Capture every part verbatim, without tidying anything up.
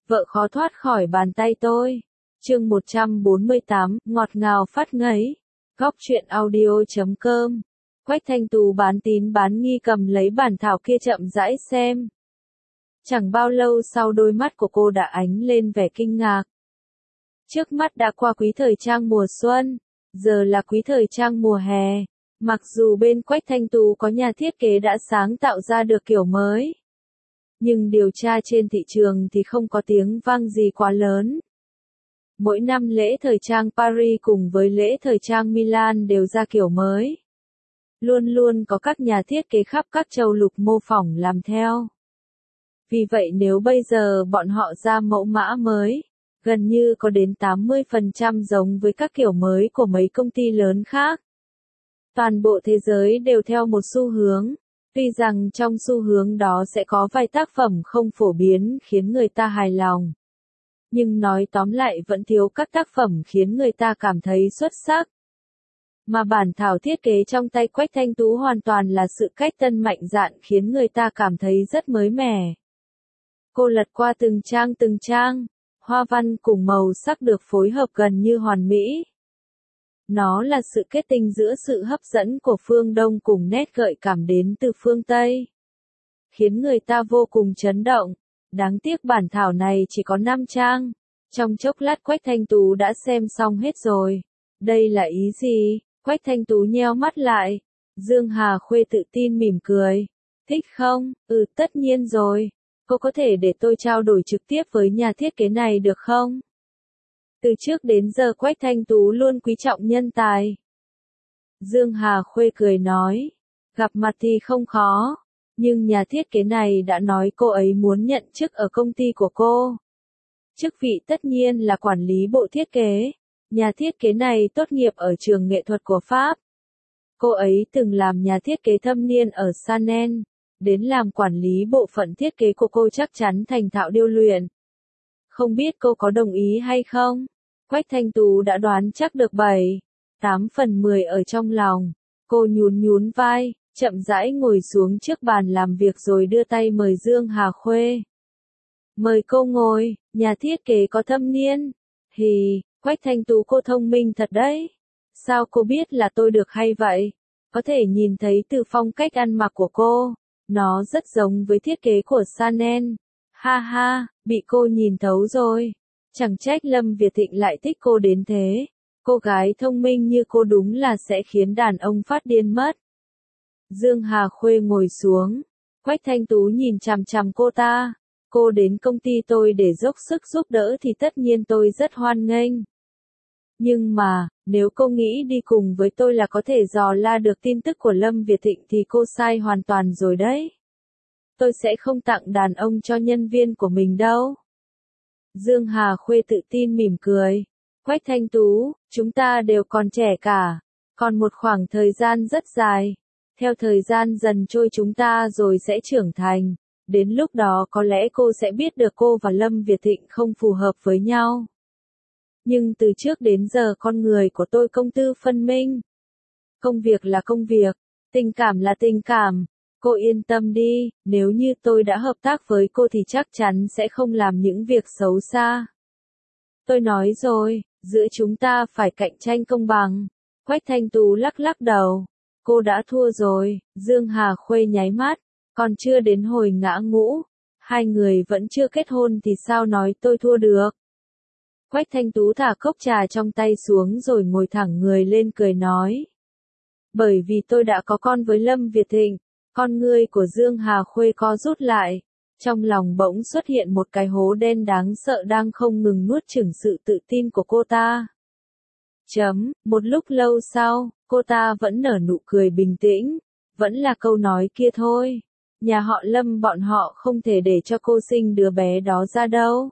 Vợ khó thoát khỏi bàn tay tôi. Chương một trăm bốn mươi tám, ngọt ngào phát ngấy. Góc truyện audio chấm com. Quách Thanh Tú bán tín bán nghi cầm lấy bản thảo kia chậm rãi xem. Chẳng bao lâu sau đôi mắt của cô đã ánh lên vẻ kinh ngạc. Trước mắt đã qua quý thời trang mùa xuân, giờ là quý thời trang mùa hè. Mặc dù bên Quách Thanh Tú có nhà thiết kế đã sáng tạo ra được kiểu mới, nhưng điều tra trên thị trường thì không có tiếng vang gì quá lớn. Mỗi năm lễ thời trang Paris cùng với lễ thời trang Milan đều ra kiểu mới. Luôn luôn có các nhà thiết kế khắp các châu lục mô phỏng làm theo. Vì vậy nếu bây giờ bọn họ ra mẫu mã mới, gần như có đến tám mươi phần trăm giống với các kiểu mới của mấy công ty lớn khác. Toàn bộ thế giới đều theo một xu hướng, tuy rằng trong xu hướng đó sẽ có vài tác phẩm không phổ biến khiến người ta hài lòng. Nhưng nói tóm lại vẫn thiếu các tác phẩm khiến người ta cảm thấy xuất sắc. Mà bản thảo thiết kế trong tay Quách Thanh Tú hoàn toàn là sự cách tân mạnh dạn khiến người ta cảm thấy rất mới mẻ. Cô lật qua từng trang từng trang, hoa văn cùng màu sắc được phối hợp gần như hoàn mỹ. Nó là sự kết tinh giữa sự hấp dẫn của phương Đông cùng nét gợi cảm đến từ phương Tây, khiến người ta vô cùng chấn động. Đáng tiếc bản thảo này chỉ có năm trang. Trong chốc lát Quách Thanh Tú đã xem xong hết rồi. Đây là ý gì? Quách Thanh Tú nheo mắt lại. Dương Hà Khuê tự tin mỉm cười. Thích không? Ừ, tất nhiên rồi. Cô có thể để tôi trao đổi trực tiếp với nhà thiết kế này được không? Từ trước đến giờ Quách Thanh Tú luôn quý trọng nhân tài. Dương Hà Khuê cười nói. Gặp mặt thì không khó. Nhưng nhà thiết kế này đã nói cô ấy muốn nhận chức ở công ty của cô. Chức vị tất nhiên là quản lý bộ thiết kế. Nhà thiết kế này tốt nghiệp ở trường nghệ thuật của Pháp. Cô ấy từng làm nhà thiết kế thâm niên ở Chanel. Đến làm quản lý bộ phận thiết kế của cô chắc chắn thành thạo điêu luyện. Không biết cô có đồng ý hay không? Quách Thanh Tú đã đoán chắc được bảy, tám phần mười ở trong lòng. Cô nhún nhún vai, chậm rãi ngồi xuống trước bàn làm việc rồi đưa tay mời Dương Hà Khuê. Mời cô ngồi, nhà thiết kế có thâm niên. Hì, Quách Thanh Tú cô thông minh thật đấy. Sao cô biết là tôi được hay vậy? Có thể nhìn thấy từ phong cách ăn mặc của cô. Nó rất giống với thiết kế của Chanel. Ha ha, bị cô nhìn thấu rồi. Chẳng trách Lâm Việt Thịnh lại thích cô đến thế. Cô gái thông minh như cô đúng là sẽ khiến đàn ông phát điên mất. Dương Hà Khuê ngồi xuống. Quách Thanh Tú nhìn chằm chằm cô ta. Cô đến công ty tôi để dốc sức giúp đỡ thì tất nhiên tôi rất hoan nghênh. Nhưng mà, nếu cô nghĩ đi cùng với tôi là có thể dò la được tin tức của Lâm Việt Thịnh thì cô sai hoàn toàn rồi đấy. Tôi sẽ không tặng đàn ông cho nhân viên của mình đâu. Dương Hà Khuê tự tin mỉm cười. Quách Thanh Tú, chúng ta đều còn trẻ cả. Còn một khoảng thời gian rất dài. Theo thời gian dần trôi chúng ta rồi sẽ trưởng thành. Đến lúc đó có lẽ cô sẽ biết được cô và Lâm Việt Thịnh không phù hợp với nhau. Nhưng từ trước đến giờ con người của tôi công tư phân minh. Công việc là công việc, tình cảm là tình cảm. Cô yên tâm đi, nếu như tôi đã hợp tác với cô thì chắc chắn sẽ không làm những việc xấu xa. Tôi nói rồi, giữa chúng ta phải cạnh tranh công bằng. Quách Thanh Tú lắc lắc đầu. Cô đã thua rồi, Dương Hà Khuê nháy mắt. Còn chưa đến hồi ngã ngũ. Hai người vẫn chưa kết hôn thì sao nói tôi thua được. Quách Thanh Tú thả cốc trà trong tay xuống rồi ngồi thẳng người lên cười nói. Bởi vì tôi đã có con với Lâm Việt Thịnh. Con ngươi của Dương Hà Khuê co rút lại. Trong lòng bỗng xuất hiện một cái hố đen đáng sợ đang không ngừng nuốt chửng sự tự tin của cô ta. Chấm, một lúc lâu sau, cô ta vẫn nở nụ cười bình tĩnh. Vẫn là câu nói kia thôi. Nhà họ Lâm bọn họ không thể để cho cô sinh đứa bé đó ra đâu.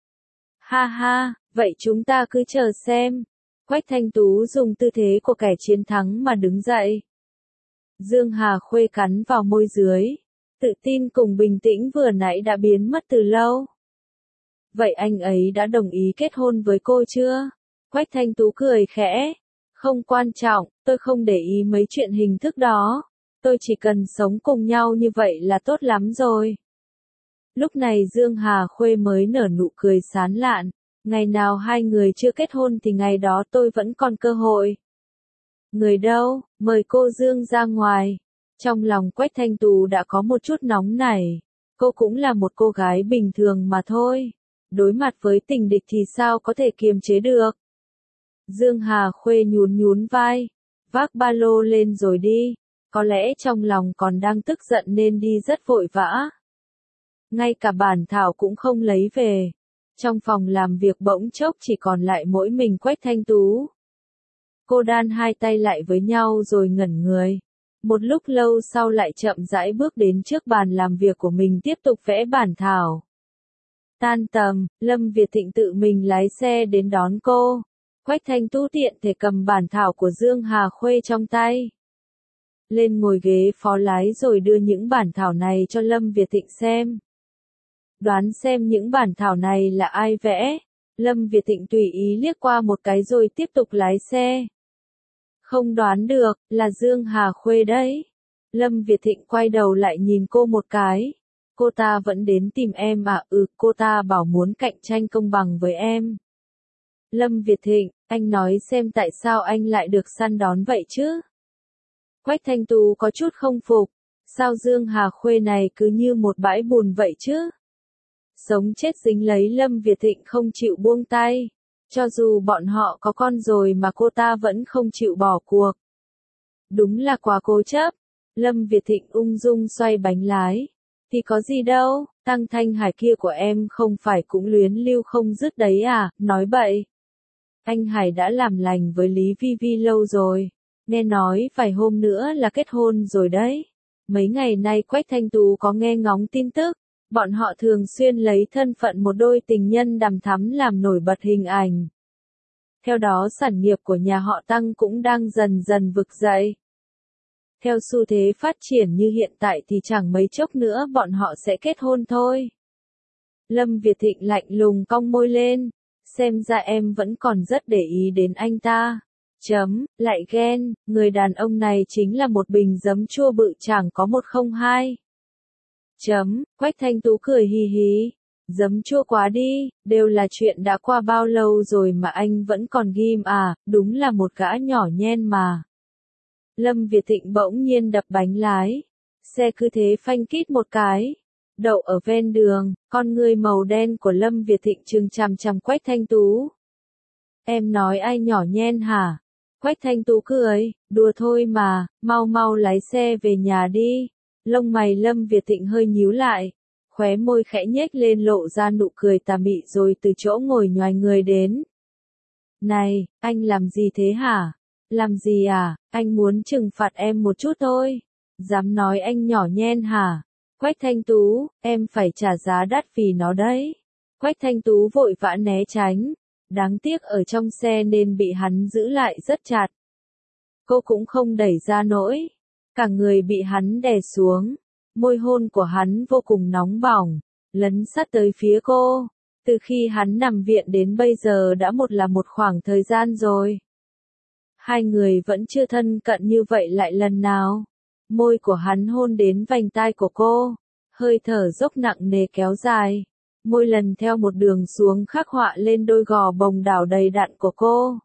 Ha ha, vậy chúng ta cứ chờ xem. Quách Thanh Tú dùng tư thế của kẻ chiến thắng mà đứng dậy. Dương Hà Khuê cắn vào môi dưới. Tự tin cùng bình tĩnh vừa nãy đã biến mất từ lâu. Vậy anh ấy đã đồng ý kết hôn với cô chưa? Quách Thanh Tú cười khẽ. Không quan trọng, tôi không để ý mấy chuyện hình thức đó. Tôi chỉ cần sống cùng nhau như vậy là tốt lắm rồi. Lúc này Dương Hà Khuê mới nở nụ cười sán lạn. Ngày nào hai người chưa kết hôn thì ngày đó tôi vẫn còn cơ hội. Người đâu, mời cô Dương ra ngoài. Trong lòng Quách Thanh Tú đã có một chút nóng nảy. Cô cũng là một cô gái bình thường mà thôi. Đối mặt với tình địch thì sao có thể kiềm chế được. Dương Hà Khuê nhún nhún vai. Vác ba lô lên rồi đi. Có lẽ trong lòng còn đang tức giận nên đi rất vội vã. Ngay cả bản thảo cũng không lấy về. Trong phòng làm việc bỗng chốc chỉ còn lại mỗi mình Quách Thanh Tú. Cô đan hai tay lại với nhau rồi ngẩn người. Một lúc lâu sau lại chậm rãi bước đến trước bàn làm việc của mình tiếp tục vẽ bản thảo. Tan tầm, Lâm Việt Thịnh tự mình lái xe đến đón cô. Quách Thanh Tú tiện thể cầm bản thảo của Dương Hà Khuê trong tay. Lên ngồi ghế phó lái rồi đưa những bản thảo này cho Lâm Việt Thịnh xem. Đoán xem những bản thảo này là ai vẽ. Lâm Việt Thịnh tùy ý liếc qua một cái rồi tiếp tục lái xe. Không đoán được, là Dương Hà Khuê đấy. Lâm Việt Thịnh quay đầu lại nhìn cô một cái. Cô ta vẫn đến tìm em à? Ừ, cô ta bảo muốn cạnh tranh công bằng với em. Lâm Việt Thịnh, anh nói xem tại sao anh lại được săn đón vậy chứ? Quách Thanh Tú có chút không phục. Sao Dương Hà Khuê này cứ như một bãi bùn vậy chứ? Sống chết dính lấy Lâm Việt Thịnh không chịu buông tay. Cho dù bọn họ có con rồi mà cô ta vẫn không chịu bỏ cuộc. Đúng là quá cố chấp. Lâm Việt Thịnh ung dung xoay bánh lái. Thì có gì đâu, Tăng Thanh Hải kia của em không phải cũng luyến lưu không dứt đấy à, nói bậy. Anh Hải đã làm lành với Lý Vi Vi lâu rồi. Nghe nói vài hôm nữa là kết hôn rồi đấy. Mấy ngày nay Quách Thanh Tú có nghe ngóng tin tức. Bọn họ thường xuyên lấy thân phận một đôi tình nhân đằm thắm làm nổi bật hình ảnh. Theo đó sản nghiệp của nhà họ Tăng cũng đang dần dần vực dậy. Theo xu thế phát triển như hiện tại thì chẳng mấy chốc nữa bọn họ sẽ kết hôn thôi. Lâm Việt Thịnh lạnh lùng cong môi lên. Xem ra em vẫn còn rất để ý đến anh ta. Chấm, lại ghen, người đàn ông này chính là một bình giấm chua bự chẳng có một không hai. Chấm, Quách Thanh Tú cười hì hì. Giấm chua quá đi, đều là chuyện đã qua bao lâu rồi mà anh vẫn còn ghim à, đúng là một gã nhỏ nhen mà. Lâm Việt Thịnh bỗng nhiên đập bánh lái. Xe cứ thế phanh kít một cái. Đậu ở ven đường, con người màu đen của Lâm Việt Thịnh trừng chằm chằm Quách Thanh Tú. Em nói ai nhỏ nhen hả? Quách Thanh Tú cười, đùa thôi mà, mau mau lái xe về nhà đi. Lông mày Lâm Việt Thịnh hơi nhíu lại, khóe môi khẽ nhếch lên lộ ra nụ cười tà mị rồi từ chỗ ngồi nhoài người đến. Này, anh làm gì thế hả? Làm gì à? Anh muốn trừng phạt em một chút thôi. Dám nói anh nhỏ nhen hả? Quách Thanh Tú, em phải trả giá đắt vì nó đấy. Quách Thanh Tú vội vã né tránh. Đáng tiếc ở trong xe nên bị hắn giữ lại rất chặt. Cô cũng không đẩy ra nổi. Cả người bị hắn đè xuống. Môi hôn của hắn vô cùng nóng bỏng. Lấn sát tới phía cô. Từ khi hắn nằm viện đến bây giờ đã một là một khoảng thời gian rồi. Hai người vẫn chưa thân cận như vậy lại lần nào. Môi của hắn hôn đến vành tai của cô. Hơi thở dốc nặng nề kéo dài. Môi lần theo một đường xuống khắc họa lên đôi gò bồng đảo đầy đặn của cô.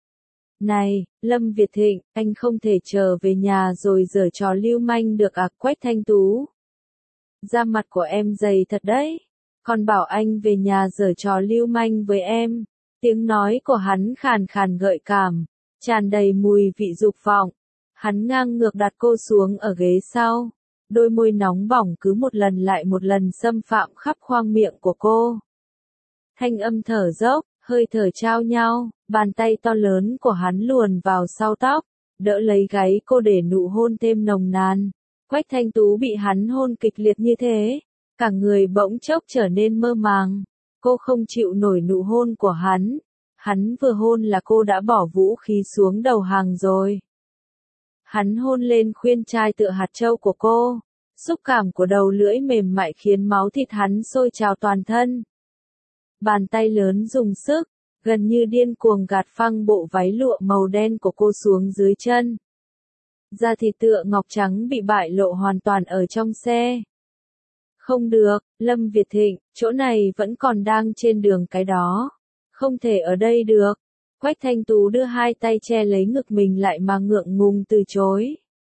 Này, Lâm Việt Thịnh, anh không thể trở về nhà rồi giở trò lưu manh được à? Quách Thanh Tú. Da mặt của em dày thật đấy. Còn bảo anh về nhà giở trò lưu manh với em. Tiếng nói của hắn khàn khàn gợi cảm, tràn đầy mùi vị dục vọng. Hắn ngang ngược đặt cô xuống ở ghế sau. Đôi môi nóng bỏng cứ một lần lại một lần xâm phạm khắp khoang miệng của cô. Thanh âm thở dốc, hơi thở trao nhau, bàn tay to lớn của hắn luồn vào sau tóc, đỡ lấy gáy cô để nụ hôn thêm nồng nàn. Quách Thanh Tú bị hắn hôn kịch liệt như thế, cả người bỗng chốc trở nên mơ màng. Cô không chịu nổi nụ hôn của hắn. Hắn vừa hôn là cô đã bỏ vũ khí xuống đầu hàng rồi. Hắn hôn lên khuyên chai tựa hạt châu của cô. Xúc cảm của đầu lưỡi mềm mại khiến máu thịt hắn sôi trào toàn thân. Bàn tay lớn dùng sức, gần như điên cuồng gạt phăng bộ váy lụa màu đen của cô xuống dưới chân. Da thịt tựa ngọc trắng bị bại lộ hoàn toàn ở trong xe. Không được, Lâm Việt Thịnh, chỗ này vẫn còn đang trên đường cái đó. Không thể ở đây được. Quách Thanh Tú đưa hai tay che lấy ngực mình lại mà ngượng ngùng từ chối.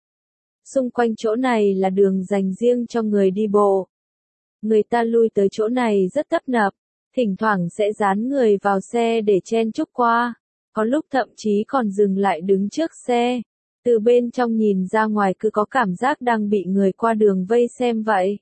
Xung quanh chỗ này là đường dành riêng cho người đi bộ. Người ta lui tới chỗ này rất tấp nập, thỉnh thoảng sẽ dán người vào xe để chen chúc qua, có lúc thậm chí còn dừng lại đứng trước xe. Từ bên trong nhìn ra ngoài cứ có cảm giác đang bị người qua đường vây xem vậy.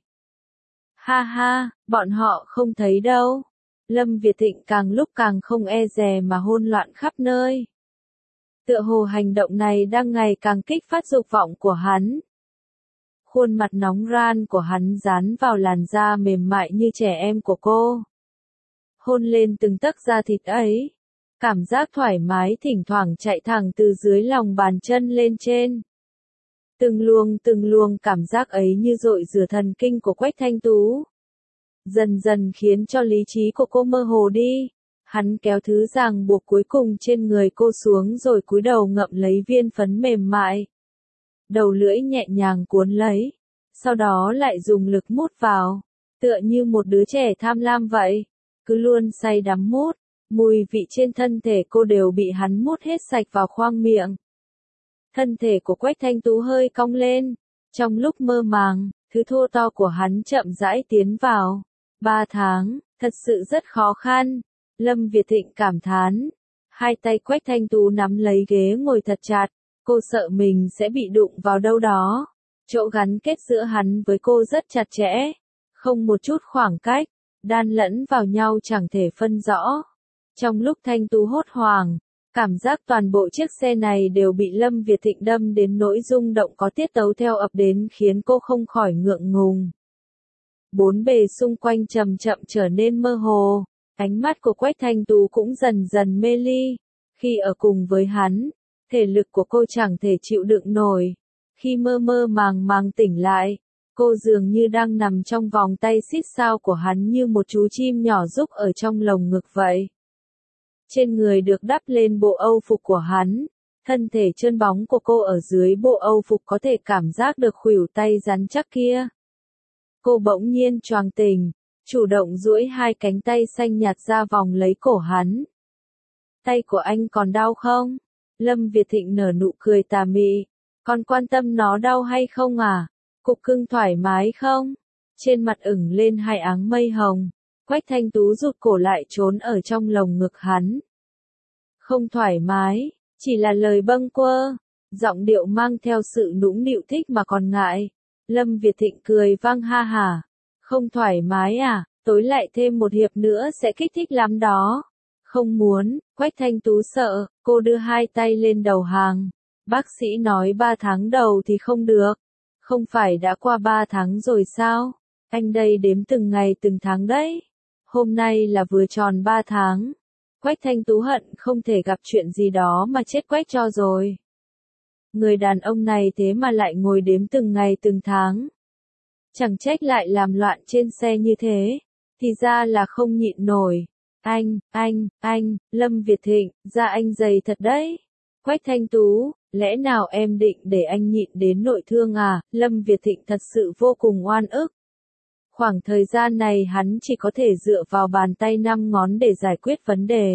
Ha ha, bọn họ không thấy đâu. Lâm Việt Thịnh càng lúc càng không e dè mà hôn loạn khắp nơi. Tựa hồ hành động này đang ngày càng kích phát dục vọng của hắn. Khuôn mặt nóng ran của hắn dán vào làn da mềm mại như trẻ em của cô. Hôn lên từng tấc da thịt ấy. Cảm giác thoải mái thỉnh thoảng chạy thẳng từ dưới lòng bàn chân lên trên. Từng luồng từng luồng cảm giác ấy như dội rửa thần kinh của Quách Thanh Tú. Dần dần khiến cho lý trí của cô mơ hồ đi. Hắn kéo thứ ràng buộc cuối cùng trên người cô xuống rồi cúi đầu ngậm lấy viên phấn mềm mại. Đầu lưỡi nhẹ nhàng cuốn lấy. Sau đó lại dùng lực mút vào. Tựa như một đứa trẻ tham lam vậy. Cứ luôn say đắm mút. Mùi vị trên thân thể cô đều bị hắn mút hết sạch vào khoang miệng. Thân thể của Quách Thanh Tú hơi cong lên. Trong lúc mơ màng, thứ thô to của hắn chậm rãi tiến vào. Ba tháng, thật sự rất khó khăn. Lâm Việt Thịnh cảm thán. Hai tay Quách Thanh Tú nắm lấy ghế ngồi thật chặt. Cô sợ mình sẽ bị đụng vào đâu đó. Chỗ gắn kết giữa hắn với cô rất chặt chẽ. Không một chút khoảng cách. Đan lẫn vào nhau chẳng thể phân rõ. Trong lúc Thanh Tú hốt hoảng, cảm giác toàn bộ chiếc xe này đều bị Lâm Việt Thịnh đâm đến nỗi rung động có tiết tấu theo ập đến khiến cô không khỏi ngượng ngùng. Bốn bề xung quanh chậm chậm trở nên mơ hồ, ánh mắt của Quách Thanh Tú cũng dần dần mê ly. Khi ở cùng với hắn, thể lực của cô chẳng thể chịu đựng nổi. Khi mơ mơ màng màng tỉnh lại, cô dường như đang nằm trong vòng tay xít sao của hắn như một chú chim nhỏ rúc ở trong lồng ngực vậy. Trên người được đắp lên bộ âu phục của hắn, thân thể trơn bóng của cô ở dưới bộ âu phục có thể cảm giác được khuỷu tay rắn chắc kia. Cô bỗng nhiên choàng tỉnh, chủ động duỗi hai cánh tay xanh nhạt ra vòng lấy cổ hắn. Tay của anh còn đau không? Lâm Việt Thịnh nở nụ cười tà mị. Còn quan tâm nó đau hay không à? Cục cưng thoải mái không? Trên mặt ửng lên hai áng mây hồng. Quách Thanh Tú rụt cổ lại trốn ở trong lồng ngực hắn. Không thoải mái, chỉ là lời bâng quơ, giọng điệu mang theo sự nũng nịu thích mà còn ngại. Lâm Việt Thịnh cười vang ha hả. Không thoải mái à, tối lại thêm một hiệp nữa sẽ kích thích lắm đó. Không muốn, Quách Thanh Tú sợ, cô đưa hai tay lên đầu hàng. Bác sĩ nói ba tháng đầu thì không được. Không phải đã qua ba tháng rồi sao? Anh đây đếm từng ngày từng tháng đấy. Hôm nay là vừa tròn ba tháng. Quách Thanh Tú hận không thể gặp chuyện gì đó mà chết quách cho rồi. Người đàn ông này thế mà lại ngồi đếm từng ngày từng tháng. Chẳng trách lại làm loạn trên xe như thế. Thì ra là không nhịn nổi. Anh, anh, anh, Lâm Việt Thịnh, da anh dày thật đấy. Quách Thanh Tú, lẽ nào em định để anh nhịn đến nội thương à? Lâm Việt Thịnh thật sự vô cùng oan ức. Khoảng thời gian này hắn chỉ có thể dựa vào bàn tay năm ngón để giải quyết vấn đề.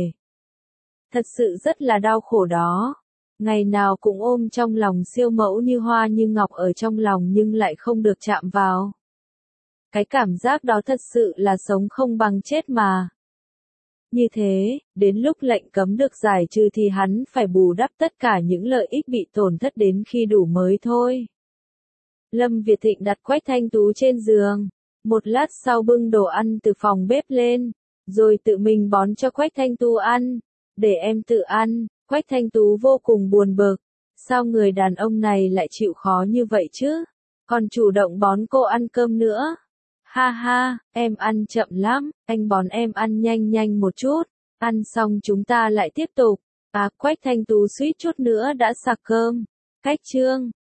Thật sự rất là đau khổ đó. Ngày nào cũng ôm trong lòng siêu mẫu như hoa như ngọc ở trong lòng nhưng lại không được chạm vào. Cái cảm giác đó thật sự là sống không bằng chết mà. Như thế, đến lúc lệnh cấm được giải trừ thì hắn phải bù đắp tất cả những lợi ích bị tổn thất đến khi đủ mới thôi. Lâm Việt Thịnh đặt Quách Thanh Tú trên giường. Một lát sau bưng đồ ăn từ phòng bếp lên, rồi tự mình bón cho Quách Thanh Tú ăn. Để em tự ăn, Quách Thanh Tú vô cùng buồn bực. Sao người đàn ông này lại chịu khó như vậy chứ? Còn chủ động bón cô ăn cơm nữa. Ha ha, em ăn chậm lắm, anh bón em ăn nhanh nhanh một chút. Ăn xong chúng ta lại tiếp tục. À, Quách Thanh Tú suýt chút nữa đã sặc cơm. Cách chương